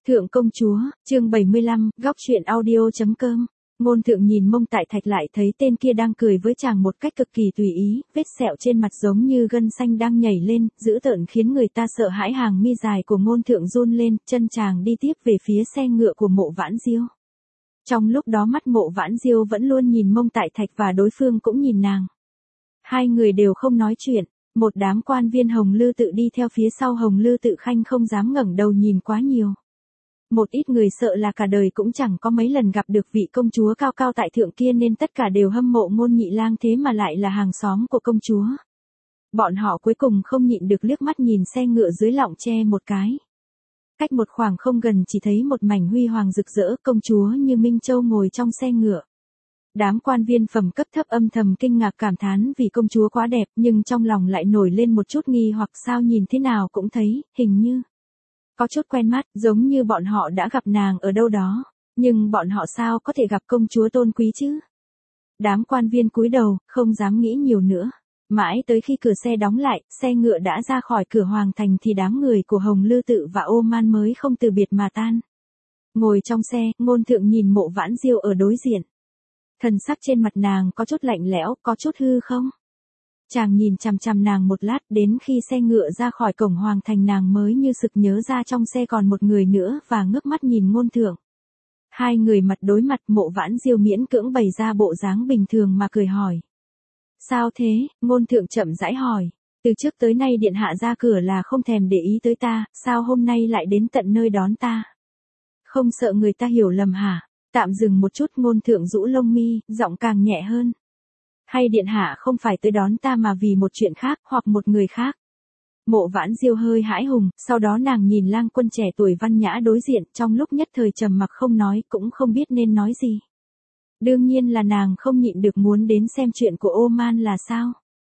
Thượng công chúa, chương 75, góc truyện audio.com. Ngôn thượng nhìn Mông Tại Thạch lại thấy tên kia đang cười với chàng một cách cực kỳ tùy ý, vết sẹo trên mặt giống như gân xanh đang nhảy lên, dữ tợn khiến người ta sợ hãi. Hàng mi dài của ngôn thượng run lên, chân chàng đi tiếp về phía xe ngựa của Mộ Vãn Diêu. Trong lúc đó mắt Mộ Vãn Diêu vẫn luôn nhìn Mông Tại Thạch và đối phương cũng nhìn nàng. Hai người đều không nói chuyện, một đám quan viên Hồng Lư Tự đi theo phía sau Hồng Lư Tự Khanh không dám ngẩng đầu nhìn quá nhiều. Một ít người sợ là cả đời cũng chẳng có mấy lần gặp được vị công chúa cao cao tại thượng kia nên tất cả đều hâm mộ Ngôn Nhị Lang, thế mà lại là hàng xóm của công chúa. Bọn họ cuối cùng không nhịn được liếc mắt nhìn xe ngựa dưới lọng tre một cái. Cách một khoảng không gần chỉ thấy một mảnh huy hoàng rực rỡ, công chúa như Minh Châu ngồi trong xe ngựa. Đám quan viên phẩm cấp thấp âm thầm kinh ngạc cảm thán vì công chúa quá đẹp, nhưng trong lòng lại nổi lên một chút nghi hoặc, sao nhìn thế nào cũng thấy, hình như có chút quen mắt, giống như bọn họ đã gặp nàng ở đâu đó, nhưng bọn họ sao có thể gặp công chúa tôn quý chứ? Đám quan viên cúi đầu, không dám nghĩ nhiều nữa. Mãi tới khi cửa xe đóng lại, xe ngựa đã ra khỏi cửa hoàng thành thì đám người của Hồng Lư Tự và Ô Man mới không từ biệt mà tan. Ngồi trong xe, Ngôn thượng nhìn Mộ Vãn Diêu ở đối diện. Thần sắc trên mặt nàng có chút lạnh lẽo, có chút hư không? Chàng nhìn chằm chằm nàng một lát, đến khi xe ngựa ra khỏi cổng hoàng thành nàng mới như sực nhớ ra trong xe còn một người nữa và ngước mắt nhìn Ngôn thượng. Hai người mặt đối mặt, Mộ Vãn Diêu miễn cưỡng bày ra bộ dáng bình thường mà cười hỏi. Sao thế? Ngôn thượng chậm rãi hỏi. Từ trước tới nay điện hạ ra cửa là không thèm để ý tới ta, sao hôm nay lại đến tận nơi đón ta? Không sợ người ta hiểu lầm hả? Tạm dừng một chút, Ngôn thượng rũ lông mi, giọng càng nhẹ hơn. Hay điện hạ không phải tới đón ta mà vì một chuyện khác, hoặc một người khác? Mộ Vãn Diêu hơi hãi hùng, sau đó nàng nhìn lang quân trẻ tuổi văn nhã đối diện, trong lúc nhất thời trầm mặc không nói, cũng không biết nên nói gì. Đương nhiên là nàng không nhịn được muốn đến xem chuyện của Ô Man là sao.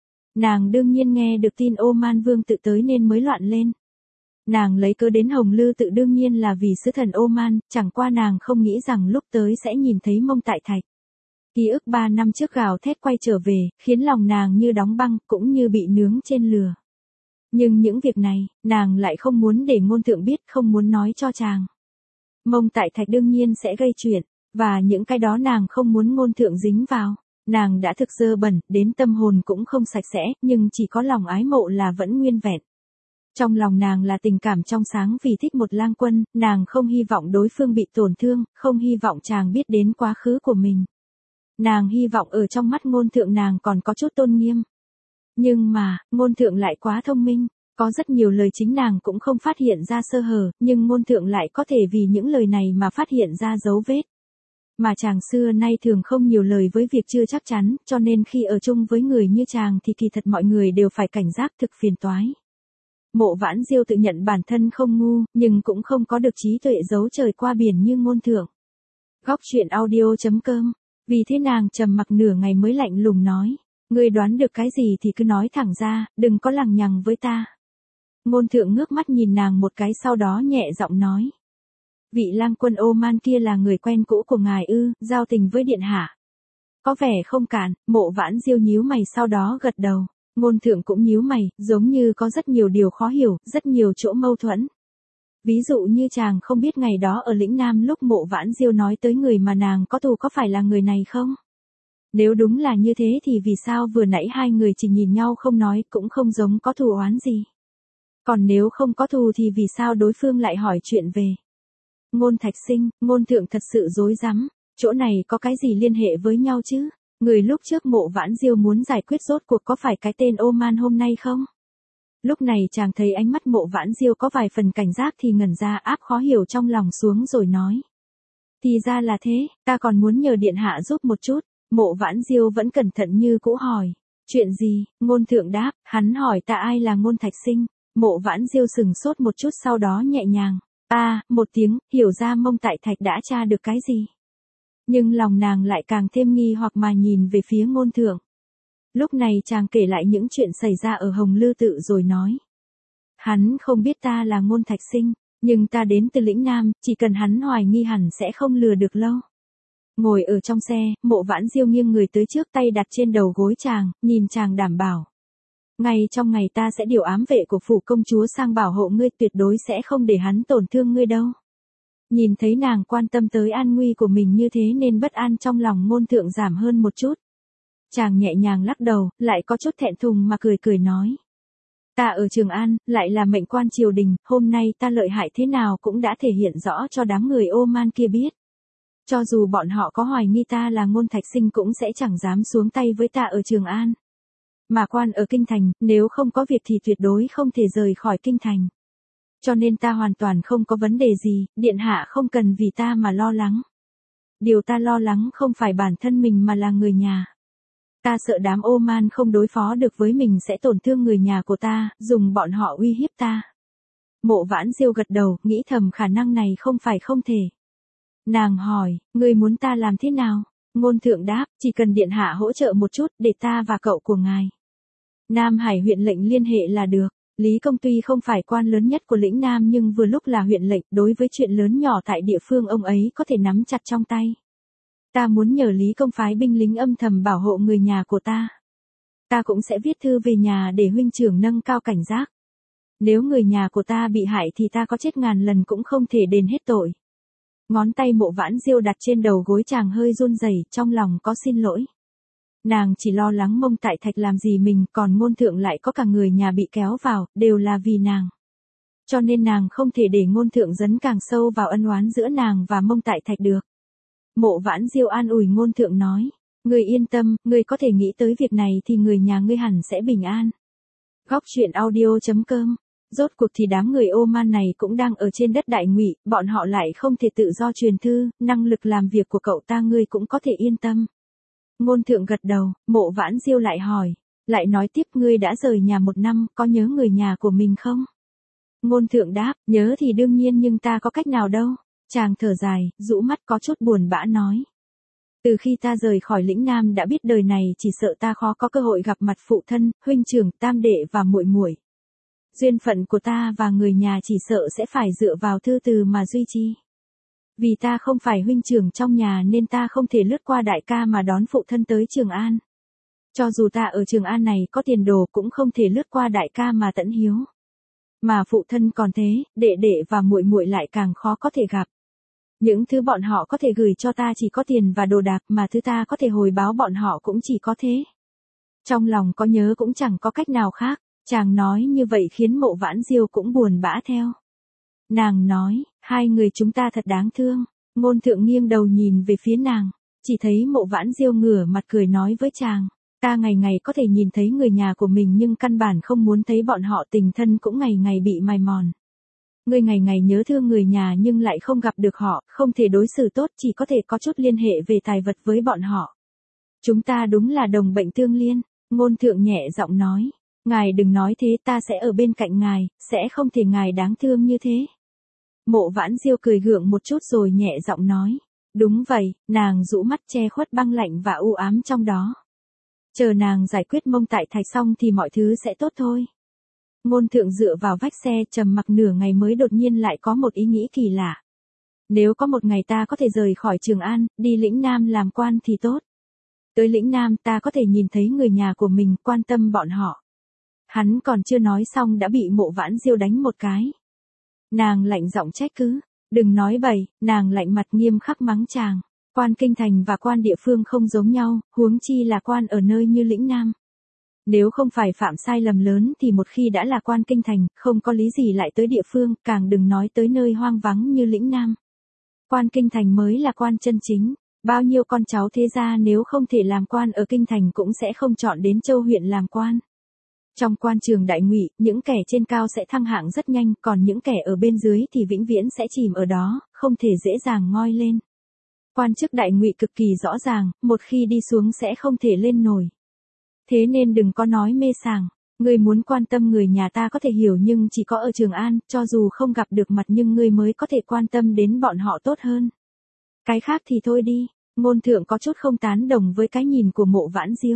Nàng đương nhiên nghe được tin Ô Man vương tự tới nên mới loạn lên. Nàng lấy cớ đến Hồng Lư Tự đương nhiên là vì sứ thần Ô Man, chẳng qua nàng không nghĩ rằng lúc tới sẽ nhìn thấy Mông Tại Thạch. Ký ức 3 năm trước gào thét quay trở về, khiến lòng nàng như đóng băng, cũng như bị nướng trên lửa. Nhưng những việc này, nàng lại không muốn để Ngôn thượng biết, không muốn nói cho chàng. Mông Tại Thạch đương nhiên sẽ gây chuyện, và những cái đó nàng không muốn Ngôn thượng dính vào. Nàng đã thực dơ bẩn, đến tâm hồn cũng không sạch sẽ, nhưng chỉ có lòng ái mộ là vẫn nguyên vẹn. Trong lòng nàng là tình cảm trong sáng vì thích một lang quân, nàng không hy vọng đối phương bị tổn thương, không hy vọng chàng biết đến quá khứ của mình. Nàng hy vọng ở trong mắt Ngôn thượng nàng còn có chút tôn nghiêm. Nhưng mà, Ngôn thượng lại quá thông minh, có rất nhiều lời chính nàng cũng không phát hiện ra sơ hở, nhưng Ngôn thượng lại có thể vì những lời này mà phát hiện ra dấu vết. Mà chàng xưa nay thường không nhiều lời với việc chưa chắc chắn, cho nên khi ở chung với người như chàng thì kỳ thật mọi người đều phải cảnh giác, thực phiền toái. Mộ Vãn Diêu tự nhận bản thân không ngu, nhưng cũng không có được trí tuệ giấu trời qua biển như Ngôn thượng. Góc truyện audio.com. Vì thế nàng trầm mặc nửa ngày mới lạnh lùng nói. Ngươi đoán được cái gì thì cứ nói thẳng ra, đừng có lằng nhằng với ta. Ngôn thượng ngước mắt nhìn nàng một cái, sau đó nhẹ giọng nói. Vị lang quân Ô Man kia là người quen cũ của ngài ư? Giao tình với điện hạ. Có vẻ không cản. Mộ Vãn Diêu nhíu mày sau đó gật đầu. Ngôn thượng cũng nhíu mày, giống như có rất nhiều điều khó hiểu, rất nhiều chỗ mâu thuẫn. Ví dụ như chàng không biết ngày đó ở lĩnh Nam lúc Mộ Vãn Diêu nói tới người mà nàng có thù có phải là người này không? Nếu đúng là như thế thì vì sao vừa nãy hai người chỉ nhìn nhau không nói, cũng không giống có thù oán gì? Còn nếu không có thù thì vì sao đối phương lại hỏi chuyện về Ngôn Thạch Sinh? Ngôn thượng thật sự rối rắm, chỗ này có cái gì liên hệ với nhau chứ? Người lúc trước Mộ Vãn Diêu muốn giải quyết rốt cuộc có phải cái tên Ô Man hôm nay không? Lúc này chàng thấy ánh mắt Mộ Vãn Diêu có vài phần cảnh giác thì ngẩn ra, áp khó hiểu trong lòng xuống rồi nói. Thì ra là thế, ta còn muốn nhờ điện hạ giúp một chút. Mộ Vãn Diêu vẫn cẩn thận như cũ hỏi. Chuyện gì? Ngôn thượng đáp, hắn hỏi ta ai là Ngôn Thạch Sinh. Mộ Vãn Diêu sừng sốt một chút sau đó nhẹ nhàng. Một tiếng, hiểu ra Mông Tại Thạch đã tra được cái gì. Nhưng lòng nàng lại càng thêm nghi hoặc mà nhìn về phía Ngôn thượng. Lúc này chàng kể lại những chuyện xảy ra ở Hồng Lư Tự rồi nói. Hắn không biết ta là Ngôn Thạch Sinh, nhưng ta đến từ lĩnh Nam, chỉ cần hắn hoài nghi hẳn sẽ không lừa được lâu. Ngồi ở trong xe, Mộ Vãn Diêu nghiêng người tới trước, tay đặt trên đầu gối chàng, nhìn chàng đảm bảo. Ngay trong ngày ta sẽ điều ám vệ của phủ công chúa sang bảo hộ ngươi, tuyệt đối sẽ không để hắn tổn thương ngươi đâu. Nhìn thấy nàng quan tâm tới an nguy của mình như thế nên bất an trong lòng Ngôn Thượng giảm hơn một chút. Chàng nhẹ nhàng lắc đầu, lại có chút thẹn thùng mà cười cười nói. Ta ở Trường An, lại là mệnh quan triều đình, hôm nay ta lợi hại thế nào cũng đã thể hiện rõ cho đám người Oman kia biết. Cho dù bọn họ có hoài nghi ta là Ngôn Thạch Sinh cũng sẽ chẳng dám xuống tay với ta ở Trường An. Mà quan ở Kinh Thành, nếu không có việc thì tuyệt đối không thể rời khỏi Kinh Thành. Cho nên ta hoàn toàn không có vấn đề gì, điện hạ không cần vì ta mà lo lắng. Điều ta lo lắng không phải bản thân mình mà là người nhà. Ta sợ đám Oman không đối phó được với mình sẽ tổn thương người nhà của ta, dùng bọn họ uy hiếp ta. Mộ Vãn Diêu gật đầu, nghĩ thầm khả năng này không phải không thể. Nàng hỏi, ngươi muốn ta làm thế nào? Ngôn Thượng đáp, chỉ cần điện hạ hỗ trợ một chút để ta và cậu của ngài Nam Hải huyện lệnh liên hệ là được. Lý Công tuy không phải quan lớn nhất của lĩnh Nam nhưng vừa lúc là huyện lệnh, đối với chuyện lớn nhỏ tại địa phương ông ấy có thể nắm chặt trong tay. Ta muốn nhờ Lý Công phái binh lính âm thầm bảo hộ người nhà của ta. Ta cũng sẽ viết thư về nhà để huynh trưởng nâng cao cảnh giác. Nếu người nhà của ta bị hại thì ta có chết ngàn lần cũng không thể đền hết tội. Ngón tay Mộ Vãn Diêu đặt trên đầu gối chàng hơi run rẩy, trong lòng có xin lỗi. Nàng chỉ lo lắng Mông Tại Thạch làm gì mình, còn Ngôn Thượng lại có cả người nhà bị kéo vào, đều là vì nàng. Cho nên nàng không thể để Ngôn Thượng dấn càng sâu vào ân oán giữa nàng và Mông Tại Thạch được. Mộ Vãn Diêu an ủi Ngôn Thượng nói, ngươi yên tâm, ngươi có thể nghĩ tới việc này thì người nhà ngươi hẳn sẽ bình an. Góc truyện audio.com. Rốt cuộc thì đám người Oman này cũng đang ở trên đất Đại Ngụy, bọn họ lại không thể tự do truyền thư, năng lực làm việc của cậu ta ngươi cũng có thể yên tâm. Ngôn Thượng gật đầu, Mộ Vãn Diêu lại hỏi, lại nói tiếp ngươi đã rời nhà 1 năm, có nhớ người nhà của mình không? Ngôn Thượng đáp, nhớ thì đương nhiên nhưng ta có cách nào đâu. Chàng thở dài, rũ mắt có chút buồn bã nói. Từ khi ta rời khỏi lĩnh Nam đã biết đời này chỉ sợ ta khó có cơ hội gặp mặt phụ thân, huynh trưởng, tam đệ và muội muội. Duyên phận của ta và người nhà chỉ sợ sẽ phải dựa vào thư từ mà duy trì. Vì ta không phải huynh trưởng trong nhà nên ta không thể lướt qua đại ca mà đón phụ thân tới Trường An. Cho dù ta ở Trường An này có tiền đồ cũng không thể lướt qua đại ca mà tẫn hiếu. Mà phụ thân còn thế, đệ đệ và muội muội lại càng khó có thể gặp. Những thứ bọn họ có thể gửi cho ta chỉ có tiền và đồ đạc mà thứ ta có thể hồi báo bọn họ cũng chỉ có thế. Trong lòng có nhớ cũng chẳng có cách nào khác, chàng nói như vậy khiến Mộ Vãn Diêu cũng buồn bã theo. Nàng nói, hai người chúng ta thật đáng thương. Ngôn Thượng nghiêng đầu nhìn về phía nàng, chỉ thấy Mộ Vãn Diêu ngửa mặt cười nói với chàng, ta ngày ngày có thể nhìn thấy người nhà của mình nhưng căn bản không muốn thấy bọn họ, tình thân cũng ngày ngày bị mài mòn. Ngươi ngày ngày nhớ thương người nhà nhưng lại không gặp được họ, không thể đối xử tốt, chỉ có thể có chút liên hệ về tài vật với bọn họ. Chúng ta đúng là đồng bệnh tương liên. Ngôn Thượng nhẹ giọng nói, ngài đừng nói thế, ta sẽ ở bên cạnh ngài, sẽ không thể ngài đáng thương như thế. Mộ Vãn Diêu cười gượng một chút rồi nhẹ giọng nói, đúng vậy. Nàng rũ mắt che khuất băng lạnh và u ám trong đó. Chờ nàng giải quyết Mông Tại Thạch xong thì mọi thứ sẽ tốt thôi. Ngôn Thượng dựa vào vách xe trầm mặc nửa ngày mới đột nhiên lại có một ý nghĩ kỳ lạ. Nếu có một ngày ta có thể rời khỏi Trường An, đi lĩnh Nam làm quan thì tốt. Tới lĩnh Nam ta có thể nhìn thấy người nhà của mình, quan tâm bọn họ. Hắn còn chưa nói xong đã bị Mộ Vãn Diêu đánh một cái. Nàng lạnh giọng trách cứ, đừng nói bậy, nàng lạnh mặt nghiêm khắc mắng chàng. Quan kinh thành và quan địa phương không giống nhau, huống chi là quan ở nơi như lĩnh Nam. Nếu không phải phạm sai lầm lớn thì một khi đã là quan kinh thành, không có lý gì lại tới địa phương, càng đừng nói tới nơi hoang vắng như lĩnh Nam. Quan kinh thành mới là quan chân chính. Bao nhiêu con cháu thế gia nếu không thể làm quan ở kinh thành cũng sẽ không chọn đến Châu huyện làm quan. Trong quan trường Đại Ngụy, những kẻ trên cao sẽ thăng hạng rất nhanh, còn những kẻ ở bên dưới thì vĩnh viễn sẽ chìm ở đó, không thể dễ dàng ngoi lên. Quan chức Đại Ngụy cực kỳ rõ ràng, một khi đi xuống sẽ không thể lên nổi. Thế nên đừng có nói mê sảng, ngươi muốn quan tâm người nhà ta có thể hiểu nhưng chỉ có ở Trường An, cho dù không gặp được mặt nhưng ngươi mới có thể quan tâm đến bọn họ tốt hơn. Cái khác thì thôi đi. Ngôn Thượng có chút không tán đồng với cái nhìn của Mộ Vãn Diêu.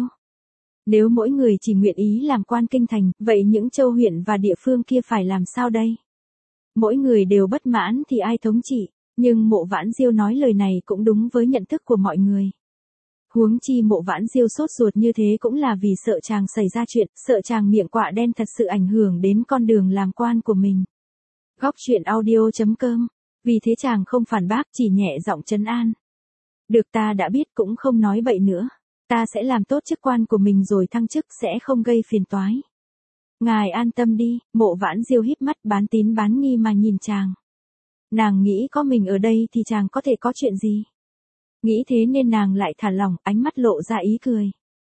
Nếu mỗi người chỉ nguyện ý làm quan kinh thành, vậy những châu huyện và địa phương kia phải làm sao đây? Mỗi người đều bất mãn thì ai thống trị, nhưng Mộ Vãn Diêu nói lời này cũng đúng với nhận thức của mọi người. Huống chi Mộ Vãn Diêu sốt ruột như thế cũng là vì sợ chàng xảy ra chuyện, sợ chàng miệng quạ đen thật sự ảnh hưởng đến con đường làm quan của mình. Góc truyện audio.com Vì thế chàng không phản bác, chỉ nhẹ giọng trấn an. Được, ta đã biết, cũng không nói bậy nữa. Ta sẽ làm tốt chức quan của mình rồi thăng chức, sẽ không gây phiền toái. Ngài an tâm đi. Mộ Vãn Diêu híp mắt bán tín bán nghi mà nhìn chàng. Nàng nghĩ có mình ở đây thì chàng có thể có chuyện gì. Nghĩ thế nên nàng lại thả lỏng, ánh mắt lộ ra ý cười.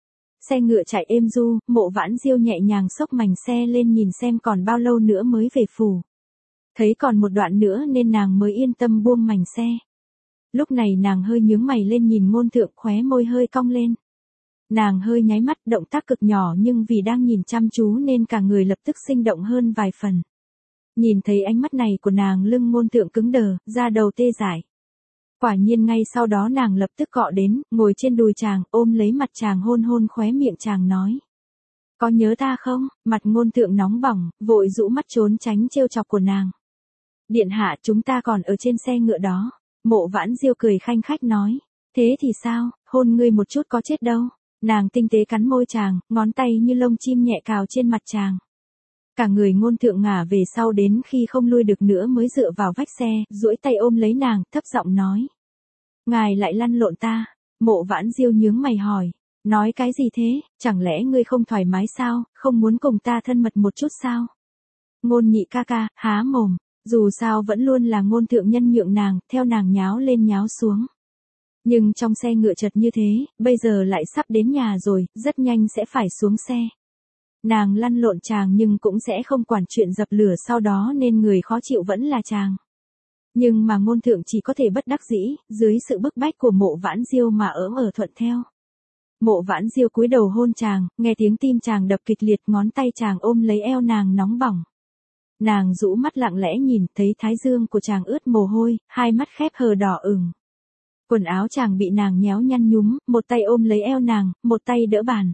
Xe ngựa chạy êm du, Mộ Vãn Diêu nhẹ nhàng xốc mành xe lên nhìn xem còn bao lâu nữa mới về phủ. Thấy còn một đoạn nữa nên nàng mới yên tâm buông mành xe. Lúc này nàng hơi nhướng mày lên nhìn Ngôn Thượng, khóe môi hơi cong lên. Nàng hơi nháy mắt, động tác cực nhỏ nhưng vì đang nhìn chăm chú nên cả người lập tức sinh động hơn vài phần. Nhìn thấy ánh mắt này của nàng, lưng Ngôn Thượng cứng đờ, da đầu tê dại. Quả nhiên ngay sau đó nàng lập tức cọ đến, ngồi trên đùi chàng, ôm lấy mặt chàng hôn hôn khóe miệng chàng nói. Có nhớ ta không? Mặt Ngôn Thượng nóng bỏng, vội rũ mắt trốn tránh trêu chọc của nàng. Điện hạ, chúng ta còn ở trên xe ngựa đó. Mộ Vãn Diêu cười khanh khách nói. Thế thì sao, hôn ngươi một chút có chết đâu. Nàng tinh tế cắn môi chàng, ngón tay như lông chim nhẹ cào trên mặt chàng. Cả người Ngôn Thượng ngả về sau đến khi không lui được nữa mới dựa vào vách xe, duỗi tay ôm lấy nàng, thấp giọng nói. Ngài lại lăn lộn ta. Mộ Vãn Diêu nhướng mày hỏi. Nói cái gì thế, chẳng lẽ ngươi không thoải mái sao, không muốn cùng ta thân mật một chút sao? Ngôn Nhị ca ca, há mồm. Dù sao vẫn luôn là Ngôn Thượng nhân nhượng nàng, theo nàng nháo lên nháo xuống. Nhưng trong xe ngựa chật như thế, bây giờ lại sắp đến nhà rồi, rất nhanh sẽ phải xuống xe. Nàng lăn lộn chàng nhưng cũng sẽ không quản chuyện dập lửa sau đó nên người khó chịu vẫn là chàng. Nhưng mà Ngôn Thượng chỉ có thể bất đắc dĩ, dưới sự bức bách của Mộ Vãn Diêu mà ở thuận theo. Mộ Vãn Diêu cúi đầu hôn chàng, nghe tiếng tim chàng đập kịch liệt, ngón tay chàng ôm lấy eo nàng nóng bỏng. Nàng rũ mắt lặng lẽ nhìn, thấy thái dương của chàng ướt mồ hôi, hai mắt khép hờ đỏ ửng. Quần áo chàng bị nàng nhéo nhăn nhúm, một tay ôm lấy eo nàng, một tay đỡ bàn.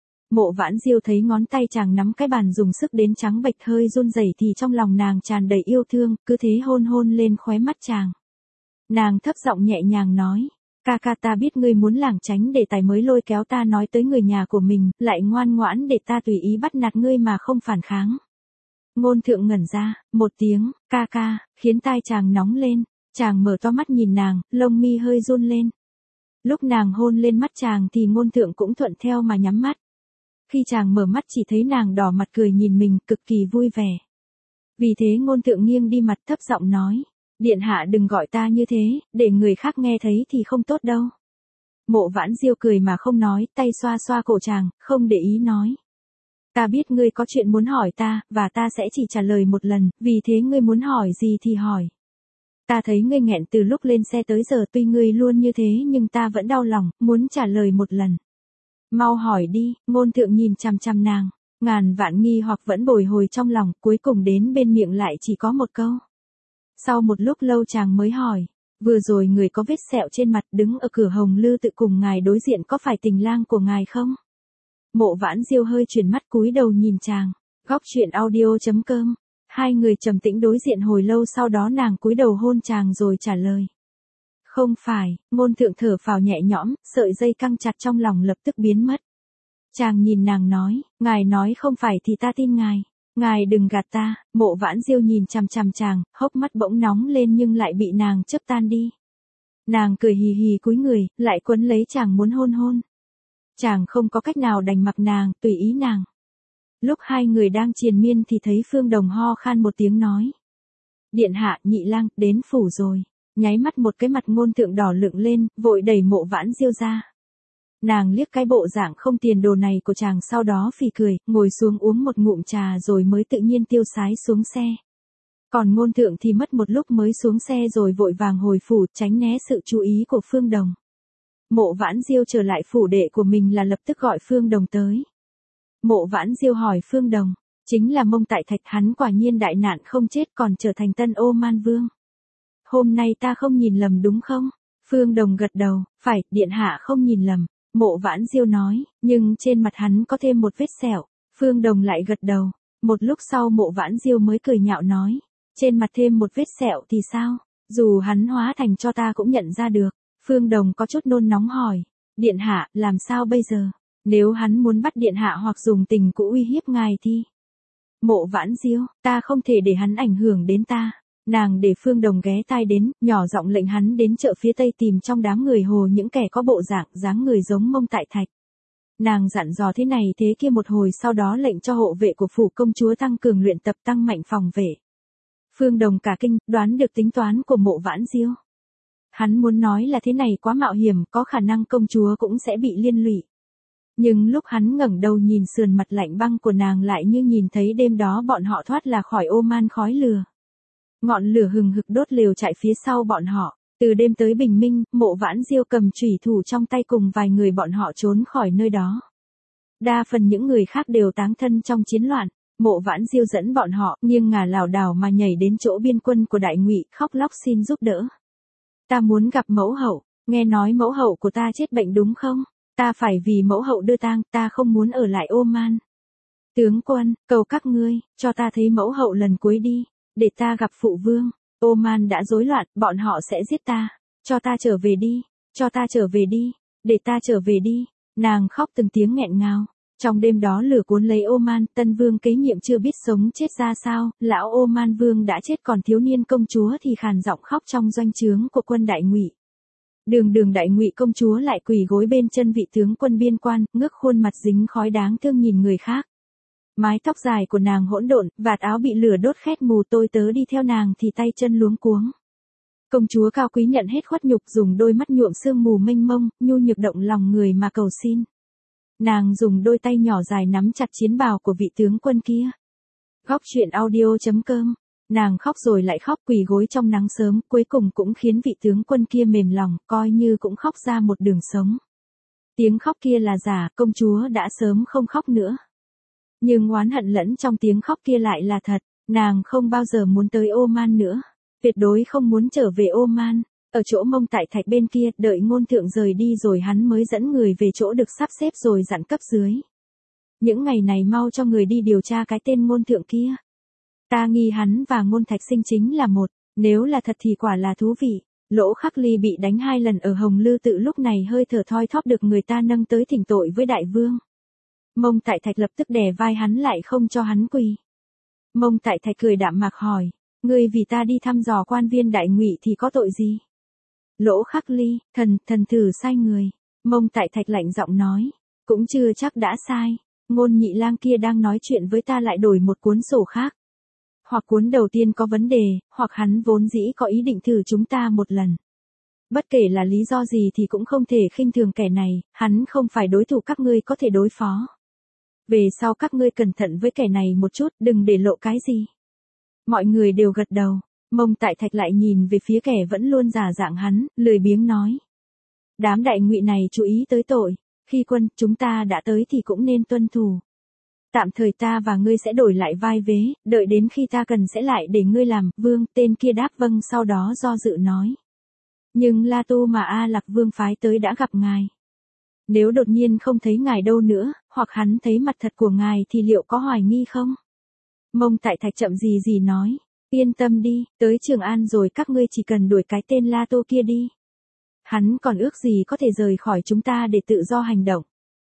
Mộ Vãn Diêu thấy ngón tay chàng nắm cái bàn dùng sức đến trắng bệch hơi run rẩy thì trong lòng nàng tràn đầy yêu thương, cứ thế hôn hôn lên khóe mắt chàng. Nàng thấp giọng nhẹ nhàng nói, ca ca, ta biết ngươi muốn lảng tránh để tài mới lôi kéo ta nói tới người nhà của mình, lại ngoan ngoãn để ta tùy ý bắt nạt ngươi mà không phản kháng. Ngôn Thượng ngẩn ra, một tiếng, ca ca, khiến tai chàng nóng lên, chàng mở to mắt nhìn nàng, lông mi hơi run lên. Lúc nàng hôn lên mắt chàng thì Ngôn Thượng cũng thuận theo mà nhắm mắt. Khi chàng mở mắt chỉ thấy nàng đỏ mặt cười nhìn mình, cực kỳ vui vẻ. Vì thế Ngôn Thượng nghiêng đi mặt thấp giọng nói, điện hạ đừng gọi ta như thế, để người khác nghe thấy thì không tốt đâu. Mộ Vãn Diêu cười mà không nói, tay xoa xoa cổ chàng, không để ý nói. Ta biết ngươi có chuyện muốn hỏi ta, và ta sẽ chỉ trả lời một lần, vì thế ngươi muốn hỏi gì thì hỏi. Ta thấy ngươi nghẹn từ lúc lên xe tới giờ, tuy ngươi luôn như thế nhưng ta vẫn đau lòng, muốn trả lời một lần. Mau hỏi đi. Ngôn Thượng nhìn chằm chằm nàng, ngàn vạn nghi hoặc vẫn bồi hồi trong lòng, cuối cùng đến bên miệng lại chỉ có một câu. Sau một lúc lâu chàng mới hỏi, vừa rồi người có vết sẹo trên mặt đứng ở cửa Hồng Lư Tự cùng ngài đối diện có phải tình lang của ngài không? Mộ Vãn Diêu hơi chuyển mắt cúi đầu nhìn chàng. Góc truyện audio.com. Hai người trầm tĩnh đối diện hồi lâu, sau đó nàng cúi đầu hôn chàng rồi trả lời. Không phải. Ngôn Thượng thở phào nhẹ nhõm, sợi dây căng chặt trong lòng lập tức biến mất. Chàng nhìn nàng nói, ngài nói không phải thì ta tin ngài. Ngài đừng gạt ta. Mộ Vãn Diêu nhìn chằm chằm chàng, hốc mắt bỗng nóng lên nhưng lại bị nàng chớp tan đi. Nàng cười hì hì cúi người, lại quấn lấy chàng muốn hôn hôn. Chàng không có cách nào đành mặc nàng, tùy ý nàng. Lúc hai người đang triền miên thì thấy Phương Đồng ho khan một tiếng nói. Điện hạ, nhị lang, đến phủ rồi. Nháy mắt một cái mặt Ngôn Thượng đỏ lựng lên, vội đẩy Mộ Vãn Diêu ra. Nàng liếc cái bộ dạng không tiền đồ này của chàng, sau đó phì cười, ngồi xuống uống một ngụm trà rồi mới tự nhiên tiêu sái xuống xe. Còn Ngôn Thượng thì mất một lúc mới xuống xe rồi vội vàng hồi phủ, tránh né sự chú ý của Phương Đồng. Mộ Vãn Diêu trở lại phủ đệ của mình là lập tức gọi Phương Đồng tới. Mộ Vãn Diêu hỏi Phương Đồng, chính là Mông Tại Thạch, hắn quả nhiên đại nạn không chết còn trở thành Tân Ô Man Vương. Hôm nay ta không nhìn lầm đúng không? Phương Đồng gật đầu, phải, điện hạ không nhìn lầm. Mộ Vãn Diêu nói, nhưng trên mặt hắn có thêm một vết sẹo. Phương Đồng lại gật đầu. Một lúc sau Mộ Vãn Diêu mới cười nhạo nói, trên mặt thêm một vết sẹo thì sao? Dù hắn hóa thành cho ta cũng nhận ra được. Phương Đồng có chút nôn nóng hỏi, điện hạ, làm sao bây giờ? Nếu hắn muốn bắt điện hạ hoặc dùng tình cũ uy hiếp ngài thì... Mộ Vãn Diêu, ta không thể để hắn ảnh hưởng đến ta. Nàng để Phương Đồng ghé tai đến, nhỏ giọng lệnh hắn đến chợ phía tây tìm trong đám người Hồ những kẻ có bộ dạng dáng người giống Mông Tại Thạch. Nàng dặn dò thế này thế kia một hồi, sau đó lệnh cho hộ vệ của phủ công chúa tăng cường luyện tập, tăng mạnh phòng vệ. Phương Đồng cả kinh, đoán được tính toán của Mộ Vãn Diêu. Hắn muốn nói là thế này quá mạo hiểm, có khả năng công chúa cũng sẽ bị liên lụy. Nhưng lúc hắn ngẩng đầu nhìn sườn mặt lạnh băng của nàng lại như nhìn thấy đêm đó bọn họ thoát là khỏi ô man khói lửa. Ngọn lửa hừng hực đốt lều trại phía sau bọn họ. Từ đêm tới bình minh, Mộ Vãn Diêu cầm chủy thủ trong tay cùng vài người bọn họ trốn khỏi nơi đó. Đa phần những người khác đều táng thân trong chiến loạn. Mộ Vãn Diêu dẫn bọn họ nghiêng ngả lảo đảo mà nhảy đến chỗ biên quân của Đại Ngụy, khóc lóc xin giúp đỡ. Ta muốn gặp mẫu hậu, nghe nói mẫu hậu của ta chết bệnh đúng không? Ta phải vì mẫu hậu đưa tang, ta không muốn ở lại Ô Man. Tướng quân, cầu các ngươi, cho ta thấy mẫu hậu lần cuối đi, để ta gặp phụ vương. Ô Man đã rối loạn, bọn họ sẽ giết ta. Cho ta trở về đi, cho ta trở về đi, để ta trở về đi. Nàng khóc từng tiếng nghẹn ngào. Trong đêm đó lửa cuốn lấy Ô Man, tân vương kế nhiệm chưa biết sống chết ra sao, lão Ô Man vương đã chết, còn thiếu niên công chúa thì khàn giọng khóc trong doanh trướng của quân Đại Ngụy. Đường Đại Ngụy công chúa lại quỳ gối bên chân vị tướng quân biên quan, ngước khuôn mặt dính khói đáng thương nhìn người khác. Mái tóc dài của nàng hỗn độn, vạt áo bị lửa đốt khét mù, tôi tớ đi theo nàng thì tay chân luống cuống. Công chúa cao quý nhận hết khuất nhục, dùng đôi mắt nhuộm sương mù mênh mông, nhu nhược động lòng người mà cầu xin. Nàng dùng đôi tay nhỏ dài nắm chặt chiến bào của vị tướng quân kia. Góc truyện audio.com. Nàng khóc rồi lại khóc, quỳ gối trong nắng sớm, cuối cùng cũng khiến vị tướng quân kia mềm lòng, coi như cũng khóc ra một đường sống. Tiếng khóc kia là giả, công chúa đã sớm không khóc nữa. Nhưng oán hận lẫn trong tiếng khóc kia lại là thật, nàng không bao giờ muốn tới Ô Man nữa. Tuyệt đối không muốn trở về Ô Man. Ở chỗ Mông Tại Thạch bên kia, đợi ngôn thượng rời đi rồi hắn mới dẫn người về chỗ được sắp xếp rồi dặn cấp dưới. Những ngày này mau cho người đi điều tra cái tên ngôn thượng kia. Ta nghi hắn và Ngôn Thạch Sinh chính là một, nếu là thật thì quả là thú vị. Lỗ Khắc Ly bị đánh 2 lần ở Hồng Lư Tự lúc này hơi thở thoi thóp được người ta nâng tới thỉnh tội với đại vương. Mông Tại Thạch lập tức đè vai hắn lại không cho hắn quỳ. Mông Tại Thạch cười đạm mạc hỏi, ngươi vì ta đi thăm dò quan viên Đại Ngụy thì có tội gì? Lỗ Khắc Ly, thần thử sai người. Mông Tại Thạch lạnh giọng nói, cũng chưa chắc đã sai. Ngôn Nhị Lang kia đang nói chuyện với ta lại đổi một cuốn sổ khác. Hoặc cuốn đầu tiên có vấn đề, hoặc hắn vốn dĩ có ý định thử chúng ta một lần. Bất kể là lý do gì thì cũng không thể khinh thường kẻ này, hắn không phải đối thủ các ngươi có thể đối phó. Về sau các ngươi cẩn thận với kẻ này một chút, đừng để lộ cái gì. Mọi người đều gật đầu. Mông Tại Thạch lại nhìn về phía kẻ vẫn luôn giả dạng hắn, lười biếng nói. Đám Đại Ngụy này chú ý tới tội, khi quân chúng ta đã tới thì cũng nên tuân thủ. Tạm thời ta và ngươi sẽ đổi lại vai vế, đợi đến khi ta cần sẽ lại để ngươi làm. Vương, tên kia đáp vâng, sau đó do dự nói. Nhưng La Tu mà A Lạc Vương phái tới đã gặp ngài. Nếu đột nhiên không thấy ngài đâu nữa, hoặc hắn thấy mặt thật của ngài thì liệu có hoài nghi không? Mông Tại Thạch chậm gì nói. Yên tâm đi, tới Trường An rồi các ngươi chỉ cần đuổi cái tên La Tô kia đi. Hắn còn ước gì có thể rời khỏi chúng ta để tự do hành động.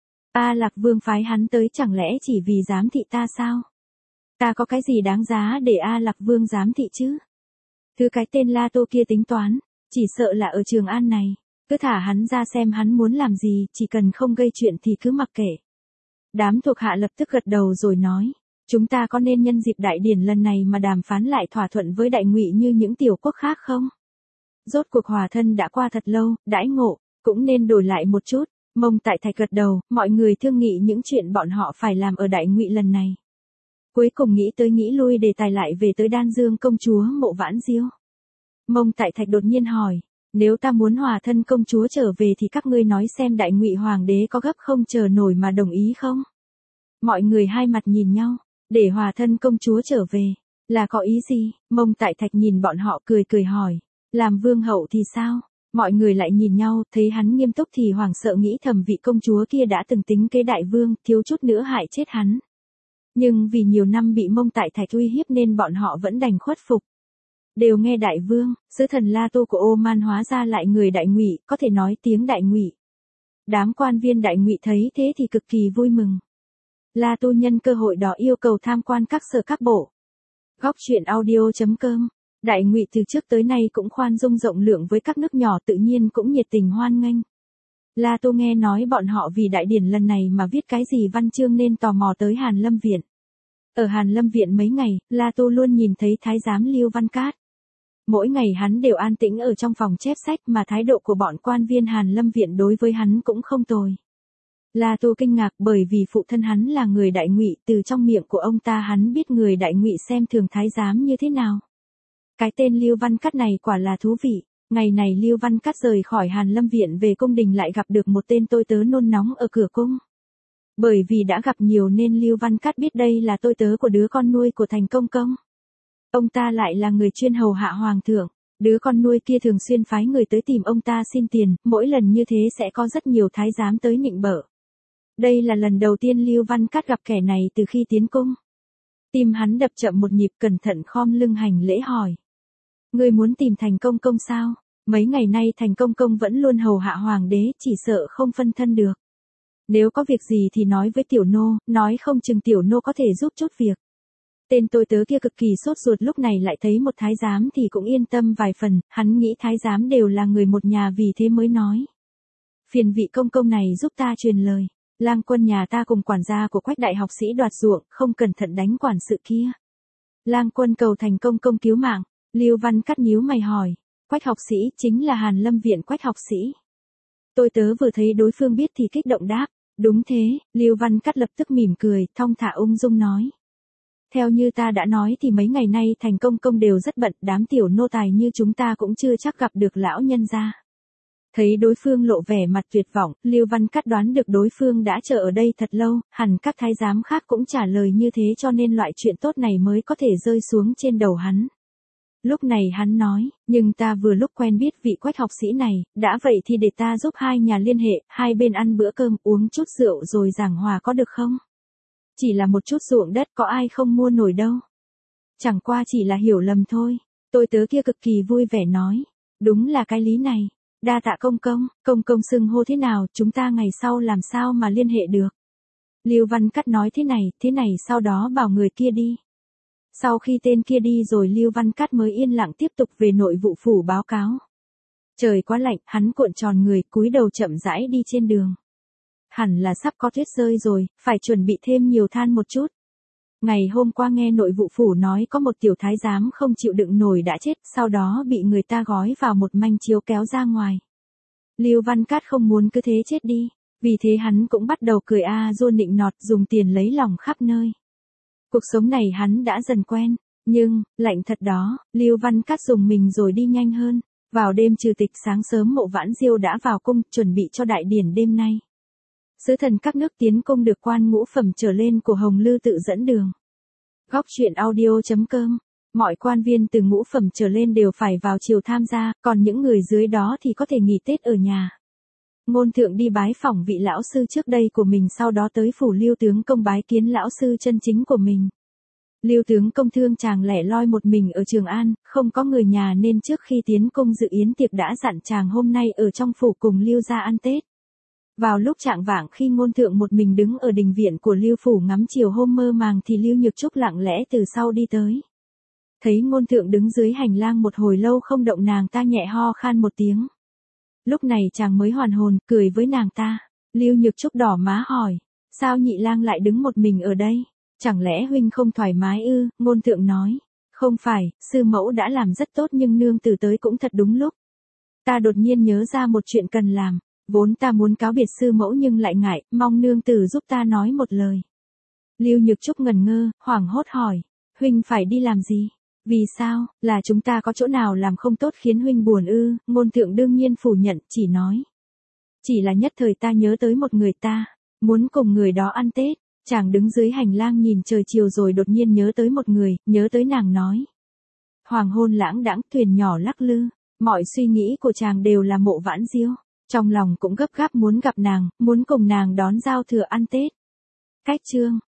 A Lạc Vương phái hắn tới chẳng lẽ chỉ vì giám thị ta sao? Ta có cái gì đáng giá để A Lạc Vương giám thị chứ? Thứ cái tên La Tô kia tính toán, chỉ sợ là ở Trường An này. Cứ thả hắn ra xem hắn muốn làm gì, chỉ cần không gây chuyện thì cứ mặc kệ. Đám thuộc hạ lập tức gật đầu rồi nói. Chúng ta có nên nhân dịp đại điển lần này mà đàm phán lại thỏa thuận với Đại Ngụy như những tiểu quốc khác không? Rốt cuộc hòa thân đã qua thật lâu, đãi ngộ, cũng nên đổi lại một chút. Mông Tại Thạch gật đầu, mọi người thương nghị những chuyện bọn họ phải làm ở Đại Ngụy lần này. Cuối cùng nghĩ tới nghĩ lui đề tài lại về tới Đan Dương công chúa Mộ Vãn Diêu. Mông Tại Thạch đột nhiên hỏi, nếu ta muốn hòa thân công chúa trở về thì các ngươi nói xem Đại Ngụy hoàng đế có gấp không chờ nổi mà đồng ý không? Mọi người hai mặt nhìn nhau. Để hòa thân công chúa trở về, là có ý gì? Mông Tại Thạch nhìn bọn họ cười hỏi, làm vương hậu thì sao? Mọi người lại nhìn nhau, thấy hắn nghiêm túc thì hoảng sợ nghĩ thầm vị công chúa kia đã từng tính kế đại vương, thiếu chút nữa hại chết hắn. Nhưng vì nhiều năm bị Mông Tại Thạch uy hiếp nên bọn họ vẫn đành khuất phục. Đều nghe đại vương, sứ thần La Tô của Ô Man hóa ra lại người Đại Ngụy, có thể nói tiếng Đại Ngụy. Đám quan viên Đại Ngụy thấy thế thì cực kỳ vui mừng. La Tu nhân cơ hội đó yêu cầu tham quan các sở các bộ. Góc truyện audio.com Đại Ngụy từ trước tới nay cũng khoan dung rộng lượng với các nước nhỏ, tự nhiên cũng nhiệt tình hoan nghênh. La Tô nghe nói bọn họ vì đại điển lần này mà viết cái gì văn chương nên tò mò tới Hàn Lâm Viện. Ở Hàn Lâm Viện mấy ngày, La Tô luôn nhìn thấy thái giám Lưu Văn Cát. Mỗi ngày hắn đều an tĩnh ở trong phòng chép sách, mà thái độ của bọn quan viên Hàn Lâm Viện đối với hắn cũng không tồi. La Tô kinh ngạc bởi vì phụ thân hắn là người Đại Ngụy, từ trong miệng của ông ta hắn biết người Đại Ngụy xem thường thái giám như thế nào. Cái tên Lưu Văn Cát này quả là thú vị. Ngày này Lưu Văn Cát rời khỏi Hàn Lâm Viện về cung đình lại gặp được một tên tôi tớ nôn nóng ở cửa cung. Bởi vì đã gặp nhiều nên Lưu Văn Cát biết đây là tôi tớ của đứa con nuôi của Thành Công Công. Ông ta lại là người chuyên hầu hạ hoàng thượng. Đứa con nuôi kia thường xuyên phái người tới tìm ông ta xin tiền, mỗi lần như thế sẽ có rất nhiều thái giám tới nịnh bợ. Đây là lần đầu tiên Lưu Văn Cát gặp kẻ này từ khi tiến cung. Tim hắn đập chậm một nhịp, cẩn thận khom lưng hành lễ hỏi. Ngươi muốn tìm Thành Công Công sao? Mấy ngày nay Thành Công Công vẫn luôn hầu hạ hoàng đế, chỉ sợ không phân thân được. Nếu có việc gì thì nói với tiểu nô, nói không chừng tiểu nô có thể giúp chút việc. Tên tôi tớ kia cực kỳ sốt ruột, lúc này lại thấy một thái giám thì cũng yên tâm vài phần, hắn nghĩ thái giám đều là người một nhà vì thế mới nói. Phiền vị công công này giúp ta truyền lời, lang quân nhà ta cùng quản gia của Quách đại học sĩ đoạt ruộng, không cẩn thận đánh quản sự kia. Lang quân cầu Thành Công Công cứu mạng. Lưu Văn Cát nhíu mày hỏi. Quách học sĩ chính là Hàn Lâm Viện Quách học sĩ. Tôi tớ vừa thấy đối phương biết thì kích động đáp. Đúng thế, Lưu Văn Cát lập tức mỉm cười, thong thả ung dung nói. Theo như ta đã nói thì mấy ngày nay Thành Công Công đều rất bận, đám tiểu nô tài như chúng ta cũng chưa chắc gặp được lão nhân gia. Thấy đối phương lộ vẻ mặt tuyệt vọng, Lưu Văn Cát đoán được đối phương đã chờ ở đây thật lâu, hẳn các thái giám khác cũng trả lời như thế cho nên loại chuyện tốt này mới có thể rơi xuống trên đầu hắn. Lúc này hắn nói, nhưng ta vừa lúc quen biết vị Quách học sĩ này, đã vậy thì để ta giúp hai nhà liên hệ, hai bên ăn bữa cơm, uống chút rượu rồi giảng hòa có được không? Chỉ là một chút ruộng đất có ai không mua nổi đâu. Chẳng qua chỉ là hiểu lầm thôi. Tôi tớ kia cực kỳ vui vẻ nói. Đúng là cái lý này. Đa tạ công công xưng hô thế nào, chúng ta ngày sau làm sao mà liên hệ được. Lưu Văn Cát nói thế này sau đó bảo người kia đi. Sau khi tên kia đi rồi Lưu Văn Cát mới yên lặng tiếp tục về nội vụ phủ báo cáo. Trời quá lạnh, hắn cuộn tròn người, cúi đầu chậm rãi đi trên đường. Hẳn là sắp có tuyết rơi rồi, phải chuẩn bị thêm nhiều than một chút. Ngày hôm qua nghe nội vụ phủ nói có một tiểu thái giám không chịu đựng nổi đã chết, sau đó bị người ta gói vào một manh chiếu kéo ra ngoài. Lưu Văn Cát không muốn cứ thế chết đi, vì thế hắn cũng bắt đầu cười rua nịnh nọt, dùng tiền lấy lòng khắp nơi. Cuộc sống này hắn đã dần quen, nhưng, lạnh thật đó, Lưu Văn Cát dùng mình rồi đi nhanh hơn. Vào đêm trừ tịch, sáng sớm Mộ Vãn Diêu đã vào cung, chuẩn bị cho đại điển đêm nay. Sứ thần các nước tiến cung được quan ngũ phẩm trở lên của Hồng Lư tự dẫn đường. Góc truyện audio.com. Mọi quan viên từ ngũ phẩm trở lên đều phải vào triều tham gia, còn những người dưới đó thì có thể nghỉ Tết ở nhà. Ngôn thượng đi bái phỏng vị lão sư trước đây của mình, sau đó tới phủ Lưu tướng công bái kiến lão sư chân chính của mình. Lưu tướng công thương chàng lẻ loi một mình ở Trường An, không có người nhà nên trước khi tiến cung dự yến tiệc đã dặn chàng hôm nay ở trong phủ cùng Lưu gia ăn Tết. Vào lúc chạng vạng khi ngôn thượng một mình đứng ở đình viện của Lưu phủ ngắm chiều hôm mơ màng thì Lưu Nhược Trúc lặng lẽ từ sau đi tới. Thấy ngôn thượng đứng dưới hành lang một hồi lâu không động, nàng ta nhẹ ho khan một tiếng. Lúc này chàng mới hoàn hồn, cười với nàng ta. Lưu Nhược Trúc đỏ má hỏi, sao nhị lang lại đứng một mình ở đây? Chẳng lẽ huynh không thoải mái ư? Ngôn thượng nói, không phải, sư mẫu đã làm rất tốt nhưng nương tử tới cũng thật đúng lúc. Ta đột nhiên nhớ ra một chuyện cần làm. Vốn ta muốn cáo biệt sư mẫu nhưng lại ngại, mong nương tử giúp ta nói một lời. Lưu Nhược Trúc ngẩn ngơ, hoảng hốt hỏi, huynh phải đi làm gì? Vì sao, là chúng ta có chỗ nào làm không tốt khiến huynh buồn ư? Ngôn thượng đương nhiên phủ nhận, chỉ nói. Chỉ là nhất thời ta nhớ tới một người ta, muốn cùng người đó ăn Tết. Chàng đứng dưới hành lang nhìn trời chiều rồi đột nhiên nhớ tới một người, nhớ tới nàng nói. Hoàng hôn lãng đãng, thuyền nhỏ lắc lư, mọi suy nghĩ của chàng đều là Mộ Vãn Diêu. Trong lòng cũng gấp gáp muốn gặp nàng, muốn cùng nàng đón giao thừa ăn Tết. Cách chương